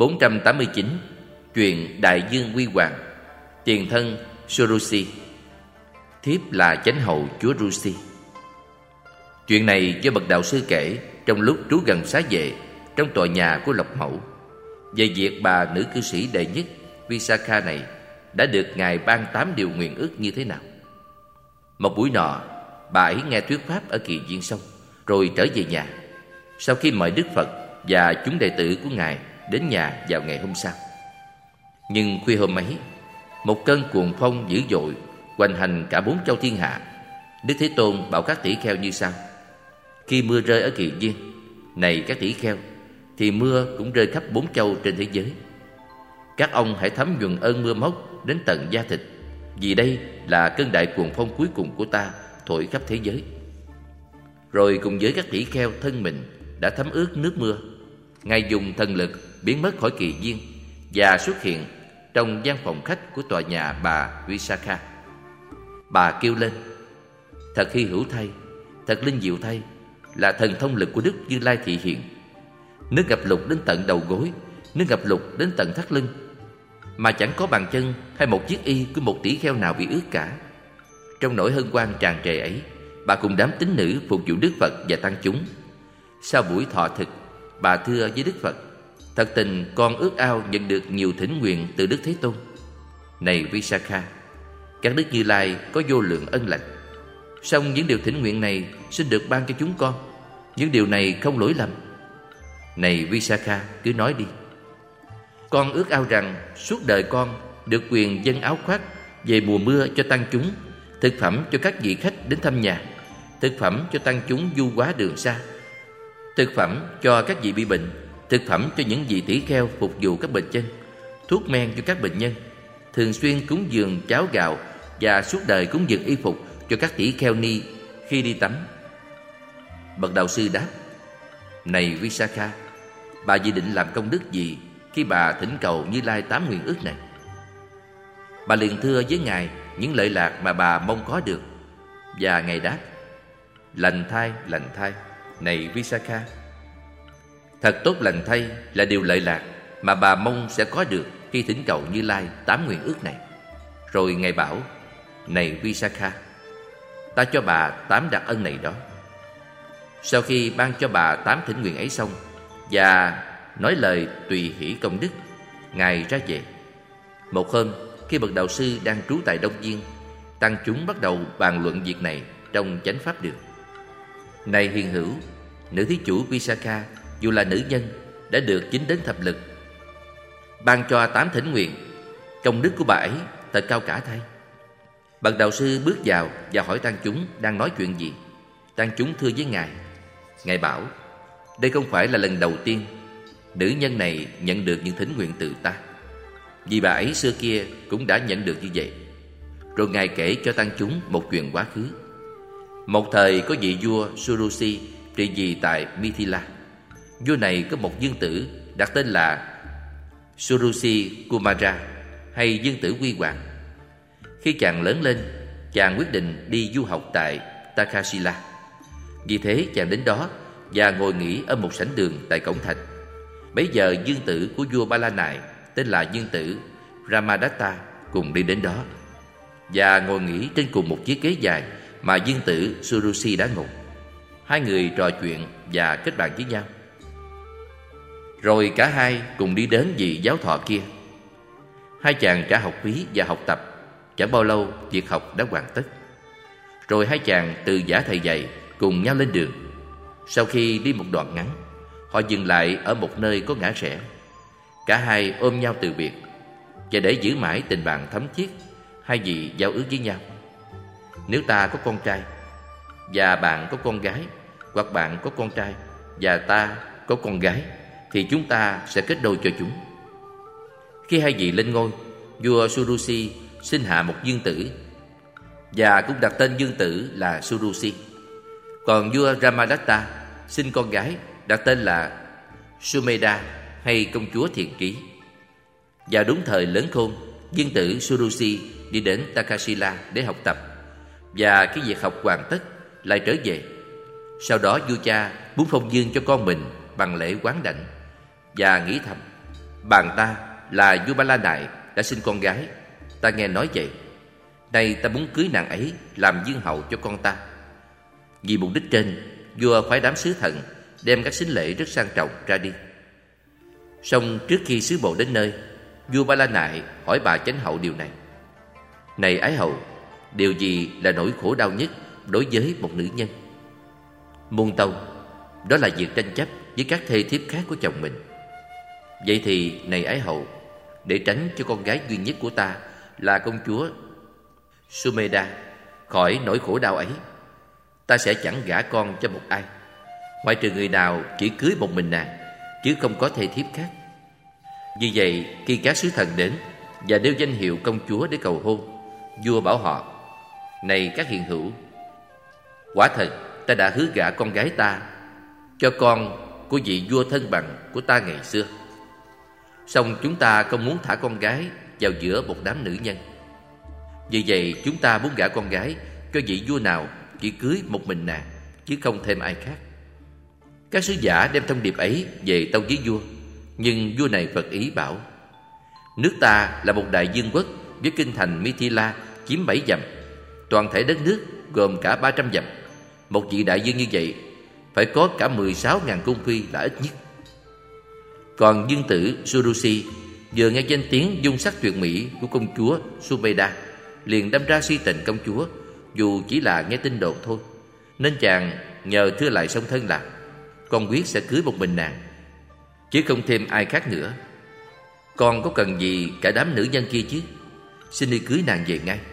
489. Chuyện Đại Dương Huy Hoàng. Tiền thân Surusi, thiếp là chánh hậu chúa Rusi. Chuyện này do bậc đạo sư kể trong lúc trú gần xá vệ trong tòa nhà của Lộc Mẫu, về việc bà nữ cư sĩ đệ nhất Visakha này đã được Ngài ban 8 điều nguyện ước như thế nào. Một buổi nọ, bà ấy nghe thuyết pháp ở Kỳ Viên xong, rồi trở về nhà. Sau khi mời Đức Phật và chúng đệ tử của Ngài đến nhà vào ngày hôm sau. Nhưng khuya hôm ấy, một cơn cuồng phong dữ dội hoành hành cả 4 châu thiên hạ. Đức Thế Tôn bảo các tỷ kheo như sau: khi mưa rơi ở Kỳ Viên, này các tỷ kheo, thì mưa cũng rơi khắp 4 châu trên thế giới. Các ông hãy thấm nhuần ơn mưa móc đến tận da thịt, vì đây là cơn đại cuồng phong cuối cùng của ta thổi khắp thế giới. Rồi cùng với các tỷ kheo thân mình đã thấm ướt nước mưa, Ngài dùng thần lực biến mất khỏi Kỳ Viên và xuất hiện trong gian phòng khách của tòa nhà bà Visakha. Bà kêu lên: thật hy hữu thay, thật linh diệu thay, là thần thông lực của Đức Như Lai thị hiện. Nước ngập lụt đến tận đầu gối, nước ngập lụt đến tận thắt lưng, mà chẳng có bàn chân hay một chiếc y của một tỷ kheo nào bị ướt cả. Trong nỗi hân hoan tràn trề ấy, bà cùng đám tín nữ phục vụ Đức Phật và tăng chúng. Sau buổi thọ thực, bà thưa với Đức Phật: thật tình con ước ao nhận được nhiều thỉnh nguyện từ Đức Thế Tôn. Này Visakha, các Đức Như Lai có vô lượng ân lành, song những điều thỉnh nguyện này xin được ban cho chúng con. Những điều này không lỗi lầm. Này Visakha, cứ nói đi. Con ước ao rằng suốt đời con được quyền dâng áo khoác về mùa mưa cho tăng chúng, thực phẩm cho các vị khách đến thăm nhà, thực phẩm cho tăng chúng du quá đường xa, thực phẩm cho các vị bị bệnh, thực phẩm cho những vị tỷ kheo phục vụ các bệnh chân, thuốc men cho các bệnh nhân, thường xuyên cúng dường cháo gạo và suốt đời cúng dường y phục cho các tỷ kheo ni khi đi tắm. Bậc đạo sư đáp: này Visakha, bà dự định làm công đức gì khi bà thỉnh cầu Như Lai 8 nguyện ước này? Bà liền thưa với Ngài những lợi lạc mà bà mong có được. Và Ngài đáp: lành thay, này Visakha, thật tốt lành thay là điều lợi lạc mà bà mong sẽ có được khi thỉnh cầu Như Lai 8 nguyện ước này. Rồi Ngài bảo: này Visakha, ta cho bà 8 đặc ân này đó. Sau khi ban cho bà 8 thỉnh nguyện ấy xong và nói lời tùy hỷ công đức, Ngài ra về. Một hôm, khi bậc đạo sư đang trú tại Đông Viên, tăng chúng bắt đầu bàn luận việc này trong chánh pháp đường. Này hiền hữu, nữ thí chủ Visakha dù là nữ nhân đã được chính đến thập lực, ban cho 8 thỉnh nguyện. Công đức của bà ấy thật cao cả thay. Bậc đạo sư bước vào và hỏi tăng chúng đang nói chuyện gì. Tăng chúng thưa với Ngài. Ngài bảo: đây không phải là lần đầu tiên nữ nhân này nhận được những thỉnh nguyện từ ta, vì bà ấy xưa kia cũng đã nhận được như vậy. Rồi Ngài kể cho tăng chúng một chuyện quá khứ. Một thời có vị vua Surusi trị vì tại Mithila. Vua này có một dương tử đặt tên là Surusi Kumara, hay dương tử Huy Hoàng. Khi chàng lớn lên, chàng quyết định đi du học tại Takshila. Vì thế chàng đến đó và ngồi nghỉ ở một sảnh đường tại cổng thành. Bấy giờ dương tử của vua Ba La Nại tên là dương tử Ramadatta cùng đi đến đó và ngồi nghỉ trên cùng một chiếc ghế dài mà dương tử Surusi đã ngồi. Hai người trò chuyện và kết bạn với nhau. Rồi cả hai cùng đi đến vị giáo thọ kia. Hai chàng trả học phí và học tập. Chẳng bao lâu việc học đã hoàn tất. Rồi hai chàng từ giả thầy dạy cùng nhau lên đường. Sau khi đi một đoạn ngắn, họ dừng lại ở một nơi có ngã rẽ. Cả hai ôm nhau từ biệt. Và để giữ mãi tình bạn thấm thiết, hai vị giao ước với nhau: nếu ta có con trai và bạn có con gái, hoặc bạn có con trai và ta có con gái, thì chúng ta sẽ kết đôi cho chúng. Khi hai vị lên ngôi, vua Surusi sinh hạ một dương tử và cũng đặt tên dương tử là Surusi. Còn vua Ramadatta sinh con gái đặt tên là Sumedha, hay công chúa thiện trí. Vào đúng thời lớn khôn, dương tử Surusi đi đến Takshila để học tập, và khi việc học hoàn tất lại trở về. Sau đó vua cha muốn phong dương cho con mình bằng lễ quán đảnh, và nghĩ thầm: Bạn ta là vua Ba La Nại đã sinh con gái. Ta nghe nói vậy. Nay ta muốn cưới nàng ấy làm vương hậu cho con ta. Vì mục đích trên, vua phái đám sứ thần đem các sính lễ rất sang trọng ra đi. Song trước khi sứ bộ đến nơi, vua Ba La Nại hỏi bà chánh hậu điều này: Này ái hậu, điều gì là nỗi khổ đau nhất đối với một nữ nhân? Muôn tâu: Đó là việc tranh chấp với các thê thiếp khác của chồng mình. Vậy thì này ái hậu, để tránh cho con gái duy nhất của ta là công chúa Sumeda khỏi nỗi khổ đau ấy, ta sẽ chẳng gả con cho một ai, ngoại trừ người nào chỉ cưới một mình nàng, chứ không có thê thiếp khác. Vì vậy, khi các sứ thần đến và nêu danh hiệu công chúa để cầu hôn, vua bảo họ: Này các hiền hữu, quả thật ta đã hứa gả con gái ta cho con của vị vua thân bằng của ta ngày xưa. Song chúng ta không muốn thả con gái vào giữa một đám nữ nhân. Vì vậy chúng ta muốn gả con gái cho vị vua nào chỉ cưới một mình nàng, chứ không thêm ai khác. Các sứ giả đem thông điệp ấy về tâu với vua, nhưng vua này phật ý bảo: Nước ta là một đại vương quốc với kinh thành Mithila chiếm 7 dặm, toàn thể đất nước gồm cả 300 dặm. Một vị đại vương như vậy phải có cả 16.000 cung phi là ít nhất. Còn vương tử Surusi vừa nghe danh tiếng dung sắc tuyệt mỹ của công chúa Sumeda, liền đâm ra si tình công chúa, dù chỉ là nghe tin đồn thôi. Nên chàng nhờ thưa lại song thân là con quyết sẽ cưới một mình nàng, chứ không thêm ai khác nữa. Con có cần gì cả đám nữ nhân kia chứ? Xin đi cưới nàng về ngay.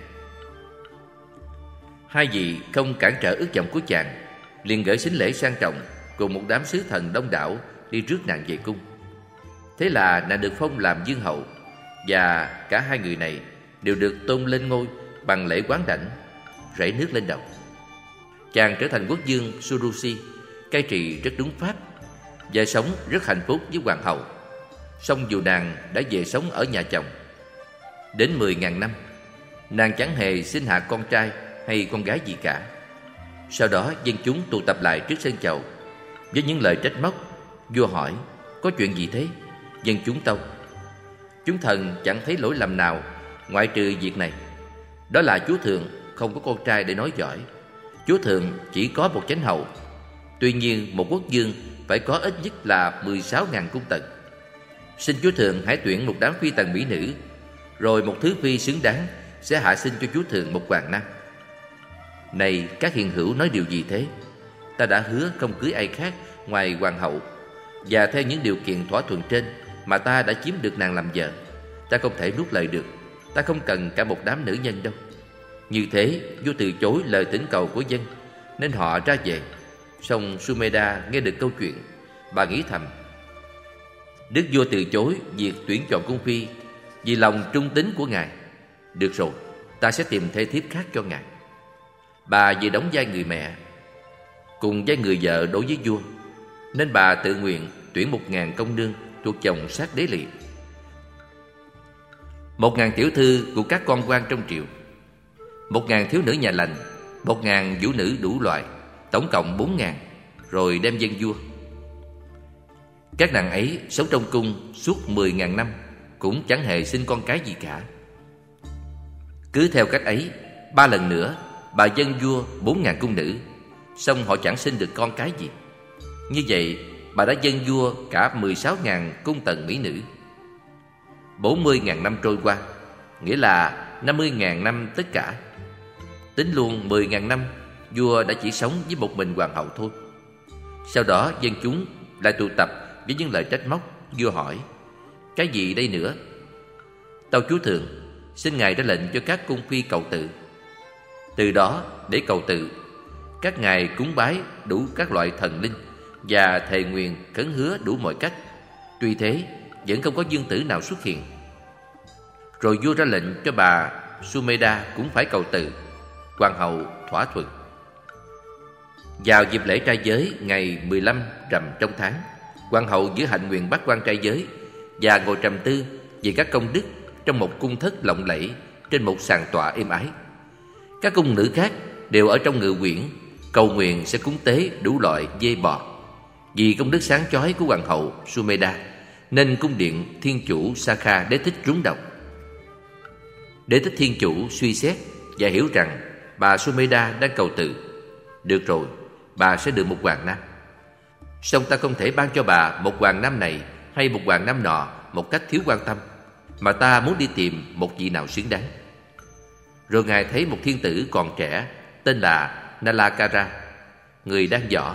Hai vị không cản trở ước vọng của chàng, liền gửi sính lễ sang trọng cùng một đám sứ thần đông đảo đi rước nàng về cung. Thế là nàng được phong làm vương hậu, và cả hai người này đều được tôn lên ngôi bằng lễ quán đảnh, rảy nước lên đầu. Chàng trở thành quốc vương Surusi, cai trị rất đúng pháp và sống rất hạnh phúc với hoàng hậu. Song dù nàng đã về sống ở nhà chồng đến 10.000 năm, nàng chẳng hề sinh hạ con trai hay con gái gì cả. Sau đó dân chúng tụ tập lại trước sân chầu với những lời trách móc. Vua hỏi: Có chuyện gì thế? Dân chúng tâu: Chúng thần chẳng thấy lỗi lầm nào ngoại trừ việc này. Đó là chúa thượng không có con trai để nói giỏi. Chúa thượng chỉ có một chánh hậu. Tuy nhiên một quốc vương phải có ít nhất là 16.000 cung tần. Xin chúa thượng hãy tuyển một đám phi tần mỹ nữ, rồi một thứ phi xứng đáng sẽ hạ sinh cho chúa thượng một hoàng nam. Này các hiền hữu, nói điều gì thế? Ta đã hứa không cưới ai khác ngoài hoàng hậu, và theo những điều kiện thỏa thuận trên mà ta đã chiếm được nàng làm vợ. Ta không thể nuốt lời được. Ta không cần cả một đám nữ nhân đâu. Như thế vua từ chối lời thỉnh cầu của dân, nên họ ra về. Song Sumeda nghe được câu chuyện, bà nghĩ thầm: Đức vua từ chối việc tuyển chọn cung phi vì lòng trung tín của ngài. Được rồi, ta sẽ tìm thê thiếp khác cho ngài. Bà vì đóng vai người mẹ cùng vai người vợ đối với vua, nên bà tự nguyện tuyển 1.000 công nương thuộc chồng sát đế liệt, 1.000 tiểu thư của các con quan trong triều, 1.000 thiếu nữ nhà lành, 1.000 vũ nữ đủ loại, tổng cộng 4.000, rồi đem dâng vua. Các nàng ấy sống trong cung suốt 10.000 năm, cũng chẳng hề sinh con cái gì cả. Cứ theo cách ấy, 3 lần nữa bà dâng vua 4.000 cung nữ, song họ chẳng sinh được con cái gì. Như vậy bà đã dâng vua cả 16.000 cung tần mỹ nữ. 40.000 năm trôi qua, nghĩa là 50.000 năm tất cả. Tính luôn 10.000 năm, vua đã chỉ sống với một mình hoàng hậu thôi. Sau đó dân chúng lại tụ tập với những lời trách móc. Vua hỏi: Cái gì đây nữa? Tâu chúa thượng, xin ngài ra lệnh cho các cung phi cầu tự. Từ đó để cầu tự, các ngài cúng bái đủ các loại thần linh và thề nguyện khấn hứa đủ mọi cách. Tuy thế vẫn không có vương tử nào xuất hiện. Rồi vua ra lệnh cho bà Sumeda cũng phải cầu tự. Hoàng hậu thỏa thuận. Vào dịp lễ trai giới ngày 15 rằm trong tháng, hoàng hậu giữ hạnh nguyện bát quan trai giới và ngồi trầm tư về các công đức trong một cung thất lộng lẫy trên một sàn tọa êm ái. Các cung nữ khác đều ở trong ngự quyển cầu nguyện sẽ cúng tế đủ loại dê bò vì công đức sáng chói của hoàng hậu Sumeda nên cung điện thiên chủ Sakha Đế Thích rúng động. Đế Thích thiên chủ suy xét và hiểu rằng bà Sumedha đang cầu từ. Được rồi, bà sẽ được một hoàng nam. Song ta không thể ban cho bà một hoàng nam này hay một hoàng nam nọ một cách thiếu quan tâm, mà ta muốn đi tìm một vị nào xứng đáng. Rồi ngài thấy một thiên tử còn trẻ tên là Nalakara, người đang võ.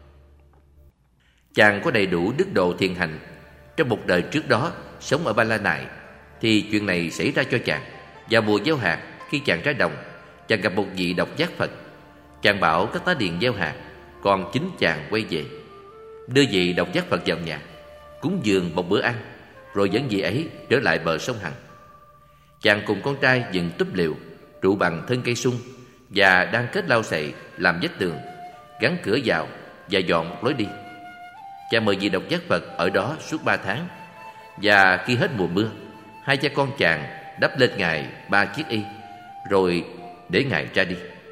Chàng có đầy đủ đức độ thiền hành. Trong một đời trước đó sống ở Ba La Nại, thì chuyện này xảy ra cho chàng. Vào mùa gieo hạt, khi chàng ra đồng, chàng gặp một vị độc giác Phật. Chàng bảo các tá điền gieo hạt, còn chính chàng quay về, đưa vị độc giác Phật vào nhà, cúng dường một bữa ăn, rồi dẫn vị ấy trở lại bờ sông Hằng. Chàng cùng con trai dựng túp lều trụ bằng thân cây sung và đang kết lau sậy làm vách tường, gắn cửa vào và dọn một lối đi. Chàng mời vị độc giác Phật ở đó suốt 3 tháng, và khi hết mùa mưa, hai cha con chàng đắp lên ngài 3 chiếc y, rồi để ngài ra đi.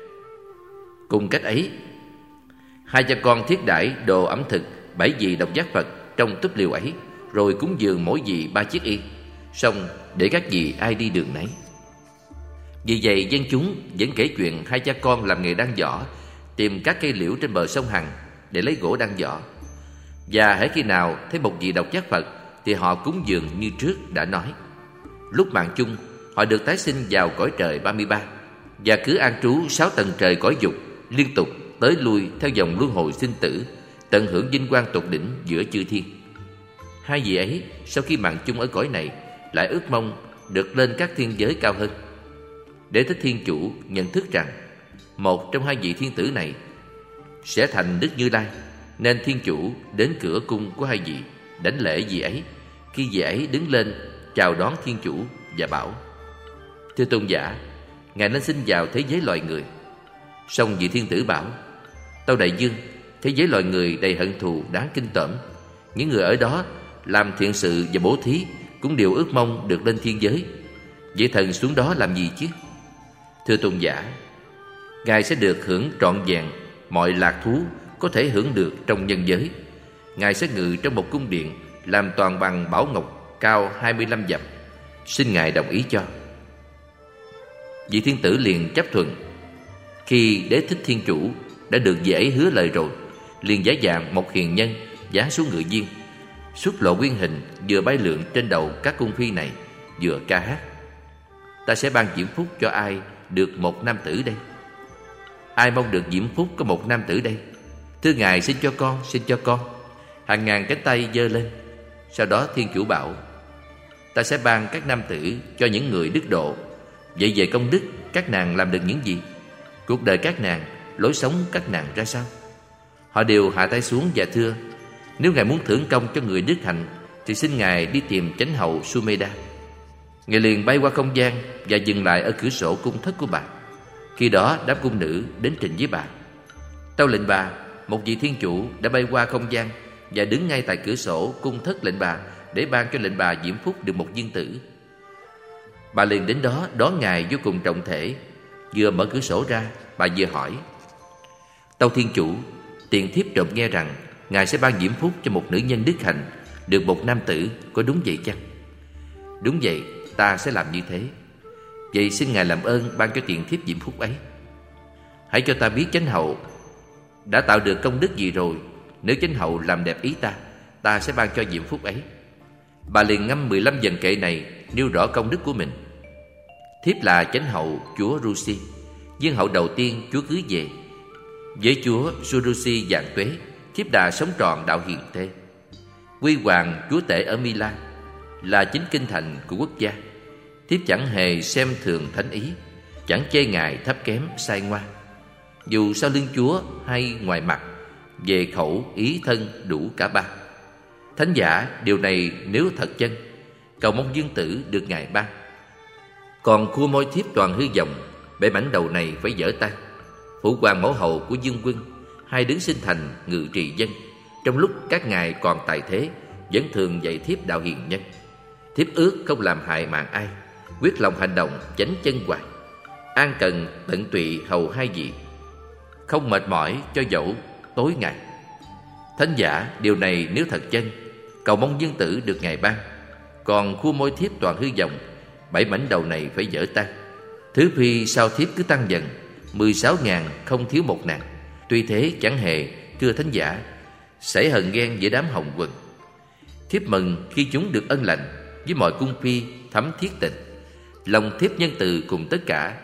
Cùng cách ấy, hai cha con thiết đãi đồ ẩm thực 7 vị độc giác Phật trong túp liều ấy, rồi cúng dường mỗi vị 3 chiếc y, xong để các vị ai đi đường nấy. Vì vậy dân chúng vẫn kể chuyện hai cha con làm nghề đan giỏ, tìm các cây liễu trên bờ sông Hằng để lấy gỗ đan giỏ. Và hễ khi nào thấy một vị độc giác Phật thì họ cúng dường như trước đã nói. Lúc mạng chung, họ được tái sinh vào cõi trời 33 và cứ an trú 6 tầng trời cõi dục, liên tục tới lui theo dòng luân hồi sinh tử, tận hưởng vinh quang tột đỉnh giữa chư thiên. Hai vị ấy sau khi mạng chung ở cõi này lại ước mong được lên các thiên giới cao hơn. Đế Thích thiên chủ nhận thức rằng một trong hai vị thiên tử này sẽ thành Đức Như Lai, nên thiên chủ đến cửa cung của hai vị, đảnh lễ vị ấy. Khi vị ấy đứng lên chào đón thiên chủ và bảo: Thưa tôn giả, ngài nên xin vào thế giới loài người. Song vị thiên tử bảo: Tâu đại dương, thế giới loài người đầy hận thù đáng kinh tởm. Những người ở đó làm thiện sự và bố thí cũng đều ước mong được lên thiên giới. Vậy thần xuống đó làm gì chứ? Thưa tôn giả, ngài sẽ được hưởng trọn vẹn mọi lạc thú có thể hưởng được trong nhân giới. Ngài sẽ ngự trong một cung điện làm toàn bằng bảo ngọc cao 25 dặm. Xin ngài đồng ý cho. Vị thiên tử liền chấp thuận. Khi Đế Thích thiên chủ đã được vị ấy hứa lời rồi, liền giả dạng một hiền nhân giáng xuống ngự viên, xuất lộ nguyên hình, vừa bay lượn trên đầu các cung phi này, vừa ca hát: Ta sẽ ban diễm phúc cho ai được một nam tử đây? Ai mong được diễm phúc có một nam tử đây? Thưa ngài, xin cho con, xin cho con. Hàng ngàn cánh tay giơ lên. Sau đó thiên chủ bảo: Ta sẽ ban các nam tử cho những người đức độ. Vậy về công đức, các nàng làm được những gì? Cuộc đời các nàng, lối sống các nàng ra sao? Họ đều hạ tay xuống và thưa: Nếu ngài muốn thưởng công cho người đức hạnh thì xin ngài đi tìm chánh hậu Sumedha. Ngài liền bay qua không gian và dừng lại ở cửa sổ cung thất của bà. Khi đó đám cung nữ đến trình với bà: Tâu lệnh bà, một vị thiên chủ đã bay qua không gian và đứng ngay tại cửa sổ cung thất lệnh bà để ban cho lệnh bà diễm phúc được một viên tử. Bà liền đến đó đón ngài vô cùng trọng thể. Vừa mở cửa sổ ra, bà vừa hỏi: Tâu thiên chủ, tiền thiếp trộm nghe rằng ngài sẽ ban diễm phúc cho một nữ nhân đức hạnh được một nam tử, có đúng vậy chăng? Đúng vậy, ta sẽ làm như thế. Vậy xin ngài làm ơn ban cho tiền thiếp diễm phúc ấy. Hãy cho ta biết chánh hậu đã tạo được công đức gì rồi. Nếu chánh hậu làm đẹp ý ta, ta sẽ ban cho diễm phúc ấy. Bà liền ngâm 15 dần kệ này, nêu rõ công đức của mình. Thiếp là chánh hậu chúa Rusi, viên hậu đầu tiên chúa cưới về. Với chúa Surusi vạn tuế, thiếp đã sống trọn đạo hiền thê. Quy hoàng chúa tể ở Mila, là chính kinh thành của quốc gia. Thiếp chẳng hề xem thường thánh ý, chẳng chê ngài thấp kém sai ngoa. Dù sau lưng chúa hay ngoài mặt, về khẩu ý thân đủ cả ba. Thánh giả, điều này nếu thật chân, cầu mong dương tử được ngài ban. Còn khua môi thiếp toàn hư vọng, bể mảnh đầu này phải dở tan. Phụ hoàng mẫu hậu của dương quân, hai đứng sinh thành ngự trì dân. Trong lúc các ngài còn tại thế, vẫn thường dạy thiếp đạo hiền nhân. Thiếp ước không làm hại mạng ai, quyết lòng hành động chánh chân hoài. An cần tận tụy hầu hai vị, không mệt mỏi cho dẫu tối ngày. Thánh giả, điều này nếu thật chân, cầu mong dương tử được ngài ban. Còn khua môi thiếp toàn hư vọng, 7 mảnh đầu này phải dở tan. Thứ phi sao thiếp cứ tăng dần, 16.000 không thiếu một nàng. Tuy thế chẳng hề, thưa thánh giả, xảy hờn ghen giữa đám hồng quần. Thiếp mừng khi chúng được ân lành, với mọi cung phi thấm thiết tình. Lòng thiếp nhân từ cùng tất cả,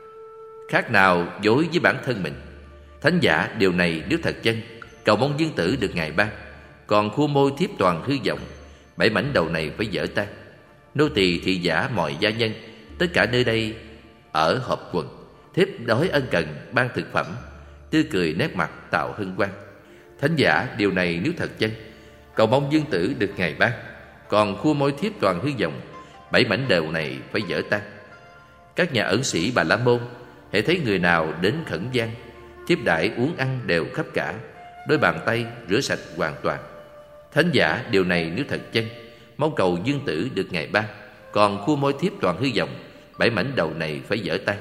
khác nào dối với bản thân mình. Thánh giả, điều này nếu thật chân, cầu mong dương tử được ngài ban. Còn khua môi thiếp toàn hư vọng, 7 mảnh đầu này phải dở tan. Nô tỳ thị giả mọi gia nhân, tất cả nơi đây ở họp quần. Thiếp đói ân cần ban thực phẩm, tươi cười nét mặt tạo hân hoan. Thánh giả, điều này nếu thật chân, cầu mong dương tử được ngài ban. Còn khua môi thiếp toàn hư vọng, 7 mảnh đầu này phải dở tan. Các nhà ẩn sĩ Bà La Môn, hễ thấy người nào đến khẩn gian, thiếp đãi uống ăn đều khắp cả, đôi bàn tay rửa sạch hoàn toàn. Thánh giả, điều này nếu thật chân, mong cầu dương tử được ngài ban. Còn khua môi thiếp toàn hư vọng, 7 mảnh đầu này phải dở tan.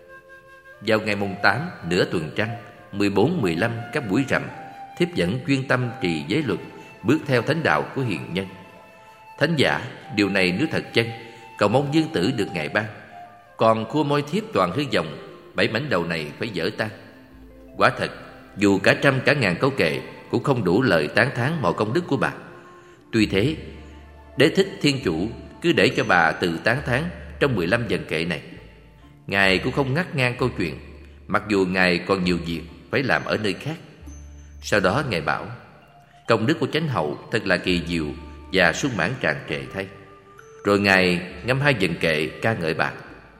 Vào ngày mùng 8 nửa tuần trăng, 14-15 các buổi rằm, thiếp vẫn chuyên tâm trì giới luật, bước theo thánh đạo của hiền nhân. Thánh giả, điều này nếu thật chân, cầu mong dương tử được ngài ban. Còn khua môi thiếp toàn hư vọng, 7 mảnh đầu này phải dở tan. Quả thật, dù cả trăm cả ngàn câu kệ cũng không đủ lời tán thán mọi công đức của bà. Tuy thế, Đế Thích Thiên Chủ cứ để cho bà tự tán thán trong 15 dần kệ này. Ngài cũng không ngắt ngang câu chuyện, mặc dù Ngài còn nhiều việc phải làm ở nơi khác. Sau đó Ngài bảo: công đức của chánh hậu thật là kỳ diệu và sung mãn tràn trề thay. Rồi Ngài ngâm 2 dần kệ ca ngợi bà: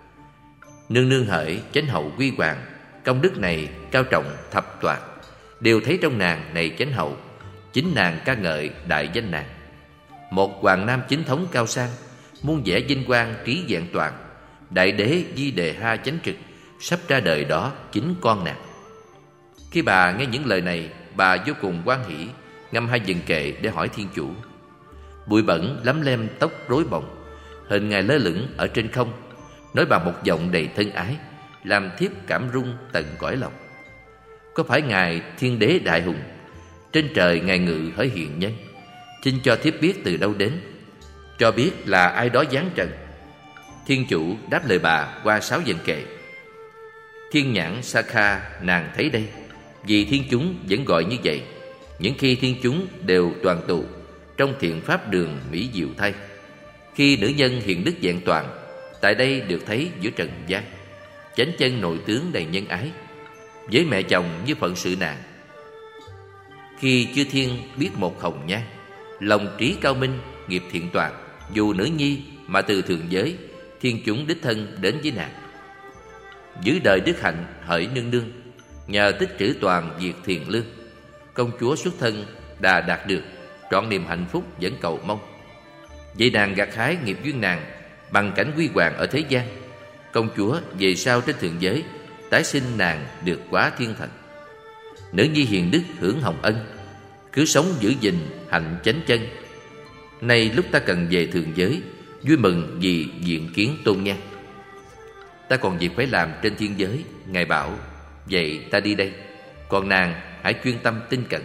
nương nương hỡi chánh hậu quy hoàng, công đức này cao trọng thập toạt, đều thấy trong nàng này chánh hậu, chính nàng ca ngợi đại danh nàng. Một hoàng nam chính thống cao sang, muôn vẻ vinh quang trí vẹn toàn, đại đế Di Đề Ha chánh trực, sắp ra đời đó chính con nàng. Khi bà nghe những lời này, bà vô cùng hoan hỷ, ngâm 2 dần kệ để hỏi Thiên Chủ. Bụi bẩn lấm lem tóc rối bồng, hình Ngài lơ lửng ở trên không, nói bằng một giọng đầy thân ái, làm thiếp cảm rung tận cõi lòng. Có phải Ngài Thiên Đế Đại Hùng, trên trời Ngài ngự hỡi hiền nhân, xin cho thiếp biết từ đâu đến, cho biết là ai đó giáng trần. Thiên Chủ đáp lời bà qua 6 dần kệ. Thiên nhãn Sakha nàng thấy đây, vì thiên chúng vẫn gọi như vậy. Những khi thiên chúng đều toàn tụ, trong thiện pháp đường mỹ diệu thay. Khi nữ nhân hiền đức vẹn toàn, tại đây được thấy giữa trần gian. Chánh chân nội tướng đầy nhân ái, với mẹ chồng như phận sự nàng. Khi chư thiên biết một hồng nhan, lòng trí cao minh nghiệp thiện toàn. Dù nữ nhi mà từ thượng giới, thiên chúng đích thân đến với nàng. Giữ đời đức hạnh hỡi nương nương, nhờ tích trữ toàn việc thiền lương. Công chúa xuất thân đã đạt được, trọn niềm hạnh phúc vẫn cầu mong. Vậy nàng gặt hái nghiệp duyên nàng bằng cảnh huy hoàng ở thế gian. Công chúa về sau trên thượng giới, tái sinh nàng được quá thiên thần. Nữ nhi hiền đức hưởng hồng ân, cứ sống giữ gìn hạnh chánh chân. Nay lúc ta cần về thượng giới, vui mừng vì diện kiến tôn nhan. Ta còn việc phải làm trên thiên giới. Ngài bảo: vậy ta đi đây, còn nàng hãy chuyên tâm tinh cận.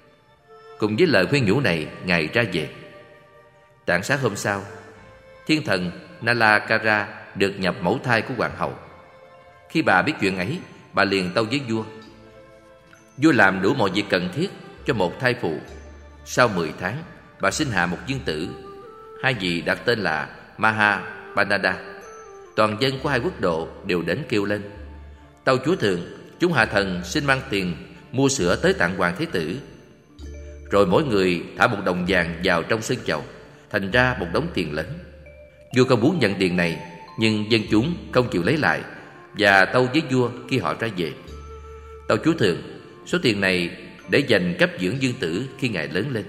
Cùng với lời khuyên nhủ này, Ngài ra về. Tảng sáng hôm sau, thiên thần Nalakara được nhập mẫu thai của hoàng hậu. Khi bà biết chuyện ấy, bà liền tâu với vua. Vua làm đủ mọi việc cần thiết cho một thai phụ. Sau 10 tháng, bà sinh hạ một dương tử. 2 vị đặt tên là Mahapanada. Toàn dân của 2 quốc độ đều đến kêu lên: tâu chúa thượng, chúng hạ thần xin mang tiền mua sữa tới tặng hoàng thế tử. Rồi mỗi người thả 1 đồng vàng vào trong sân chầu, thành ra một đống tiền lớn. Vua không muốn nhận tiền này, nhưng dân chúng không chịu lấy lại, và tâu với vua khi họ ra về: tâu chúa thượng, số tiền này để dành cấp dưỡng dương tử khi ngài lớn lên.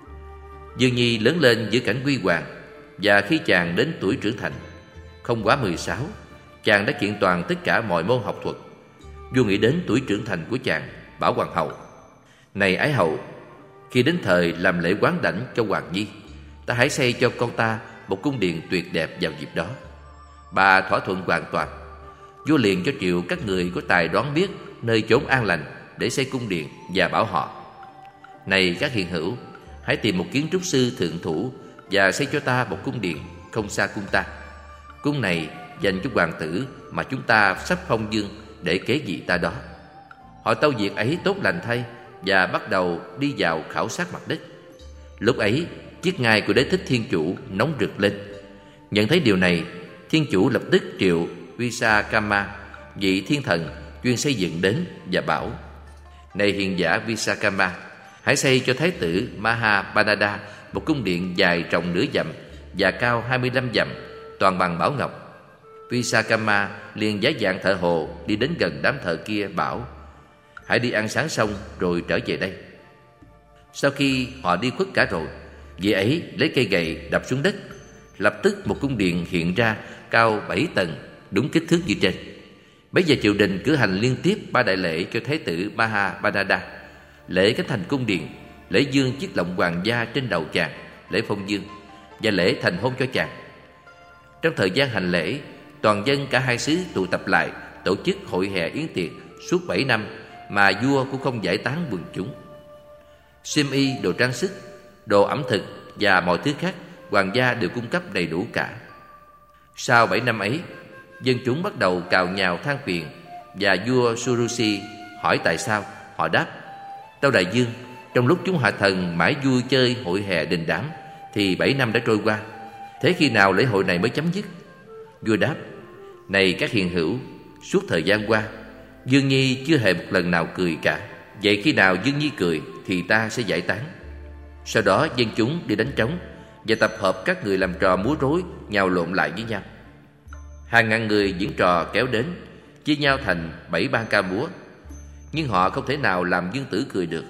Dương nhi lớn lên giữa cảnh huy hoàng, và khi chàng đến tuổi trưởng thành, không quá 16, chàng đã kiện toàn tất cả mọi môn học thuật. Vua nghĩ đến tuổi trưởng thành của chàng, bảo hoàng hậu: này ái hậu, khi đến thời làm lễ quán đảnh cho hoàng nhi, ta hãy xây cho con ta một cung điện tuyệt đẹp vào dịp đó. Bà thỏa thuận hoàn toàn. Vua liền cho triệu các người có tài đoán biết nơi chốn an lành để xây cung điện, và bảo họ: này các hiền hữu, hãy tìm một kiến trúc sư thượng thủ và xây cho ta một cung điện không xa cung ta. Cung này dành cho hoàng tử mà chúng ta sắp phong dương để kế vị ta đó. Họ tâu việc ấy tốt lành thay và bắt đầu đi vào khảo sát mặt đất. Lúc ấy, chiếc ngai của Đế Thích Thiên Chủ nóng rực lên. Nhận thấy điều này, Thiên Chủ lập tức triệu Visakama, vị thiên thần chuyên xây dựng đến và bảo: Này hiền giả Visakama, hãy xây cho Thái tử Mahabanada một cung điện dài rộng nửa dặm và cao 25 dặm, toàn bằng bảo ngọc. Visakama liền giả dạng thợ hồ đi đến gần đám thợ kia bảo: Hãy đi ăn sáng xong rồi trở về đây. Sau khi họ đi khuất cả rồi, vị ấy lấy cây gậy đập xuống đất. Lập tức một cung điện hiện ra cao 7 tầng, đúng kích thước như trên. Bây giờ triều đình cử hành liên tiếp 3 đại lễ cho Thái tử Mahabanada: lễ khánh thành cung điện, lễ dương chiếc lọng hoàng gia trên đầu chàng, lễ phong dương, và lễ thành hôn cho chàng. Trong thời gian hành lễ, toàn dân cả hai xứ tụ tập lại tổ chức hội hè yến tiệc suốt 7 năm mà vua cũng không giải tán quần chúng. Xiêm y, đồ trang sức, đồ ẩm thực và mọi thứ khác hoàng gia đều cung cấp đầy đủ cả. Sau 7 năm ấy, dân chúng bắt đầu cào nhào than phiền, và vua Surusi hỏi tại sao. Họ đáp: Tâu đại dương, trong lúc chúng hạ thần mãi vui chơi hội hè đình đám thì 7 năm đã trôi qua. Thế khi nào lễ hội này mới chấm dứt? Vua đáp: Này các hiền hữu, suốt thời gian qua, Dương Nhi chưa hề một lần nào cười cả. Vậy khi nào Dương Nhi cười thì ta sẽ giải tán. Sau đó dân chúng đi đánh trống và tập hợp các người làm trò múa rối nhào lộn lại với nhau. Hàng ngàn người diễn trò kéo đến, chia nhau thành 7 ban ca múa. Nhưng họ không thể nào làm Dương Tử cười được.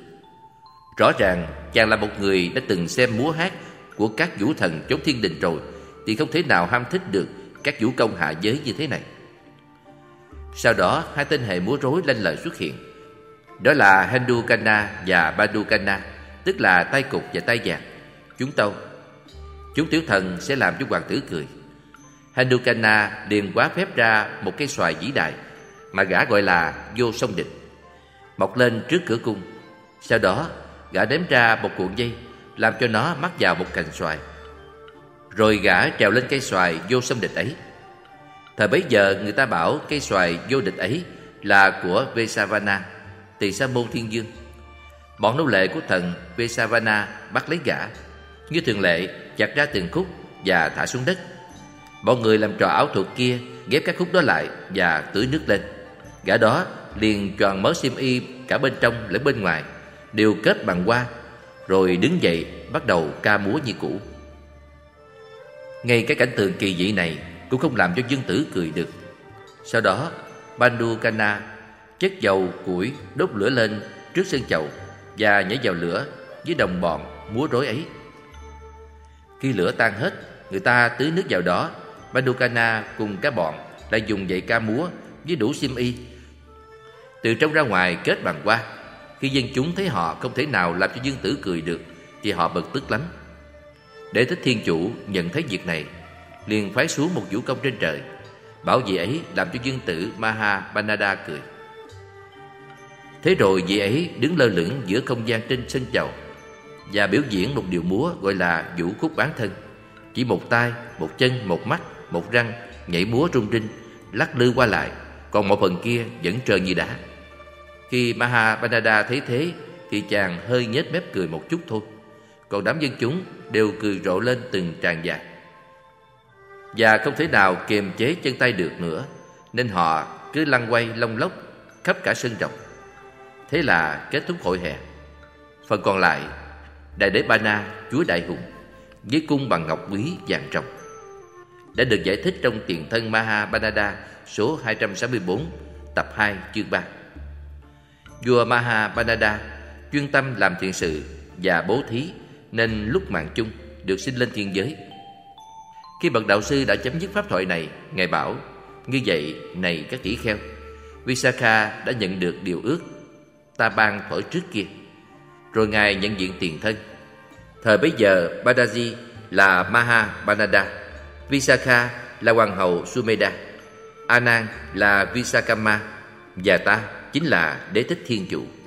Rõ ràng chàng là một người đã từng xem múa hát của các vũ thần chốn thiên đình rồi, thì không thể nào ham thích được các vũ công hạ giới như thế này. Sau đó 2 tên hề múa rối lanh lợi xuất hiện. Đó là Hendukana và Badukana, tức là tay cục và tay vàng. Chúng tâu: Chúng tiểu thần sẽ làm cho hoàng tử cười. Hendukana liền quá phép ra một cây xoài vĩ đại mà gã gọi là Vô Song Địch, mọc lên trước cửa cung. Sau đó gã đếm ra một cuộn dây, làm cho nó mắc vào một cành xoài. Rồi gã trèo lên cây xoài Vô Song Địch ấy. Thời bấy giờ người ta bảo cây xoài vô địch ấy là của Vesavana, Tỳ Sa Môn Thiên Dương. Bọn nô lệ của thần Vesavana bắt lấy gã, như thường lệ chặt ra từng khúc và thả xuống đất. Bọn người làm trò ảo thuật kia ghép các khúc đó lại và tưới nước lên. Gã đó liền tròn mớ xiêm y cả bên trong lẫn bên ngoài, đều kết bằng hoa, rồi đứng dậy bắt đầu ca múa như cũ. Ngay cái cảnh tượng kỳ dị này cũng không làm cho Dương Tử cười được. Sau đó Bandukana chất dầu củi đốt lửa lên trước sân chầu và nhảy vào lửa với đồng bọn múa rối ấy. Khi lửa tan hết, người ta tưới nước vào đó. Bandukana cùng các bọn lại dùng dậy ca múa với đủ xiêm y, từ trong ra ngoài kết bằng hoa. Khi dân chúng thấy họ không thể nào làm cho Dương Tử cười được thì họ bực tức lắm. Đế Thích Thiên Chủ nhận thấy việc này, liền phái xuống một vũ công trên trời, bảo vị ấy làm cho Dương Tử Mahabanada cười. Thế rồi vị ấy đứng lơ lửng giữa không gian trên sân chầu và biểu diễn một điệu múa gọi là vũ khúc bán thân. Chỉ một tay, một chân, một mắt, một răng nhảy múa rung rinh, lắc lư qua lại, còn một phần kia vẫn trơn như đá. Khi Mahabanada thấy thế thì chàng hơi nhếch mép cười một chút thôi, còn đám dân chúng đều cười rộ lên từng tràng dài, và không thể nào kiềm chế chân tay được nữa, nên họ cứ lăn quay lông lốc khắp cả sân rộng. Thế là kết thúc hội hè. Phần còn lại, Đại Đế Ba Na, chúa Đại Hùng, với cung bằng ngọc quý vàng ròng, đã được giải thích trong Tiền Thân Mahabanada số 264, tập 2, chương 3. Vua Mahabanada chuyên tâm làm thiện sự và bố thí, nên lúc mạng chung được sinh lên thiên giới. Khi bậc đạo sư đã chấm dứt pháp thoại này, ngài bảo: Như vậy này các tỷ kheo, Visakha đã nhận được điều ước ta ban thuở trước kia. Rồi ngài nhận diện tiền thân. Thời bấy giờ Badaji là Mahabanada, Visakha là hoàng hậu Sumedha, Anand là Visakama, và ta chính là Đế Thích Thiên Chủ.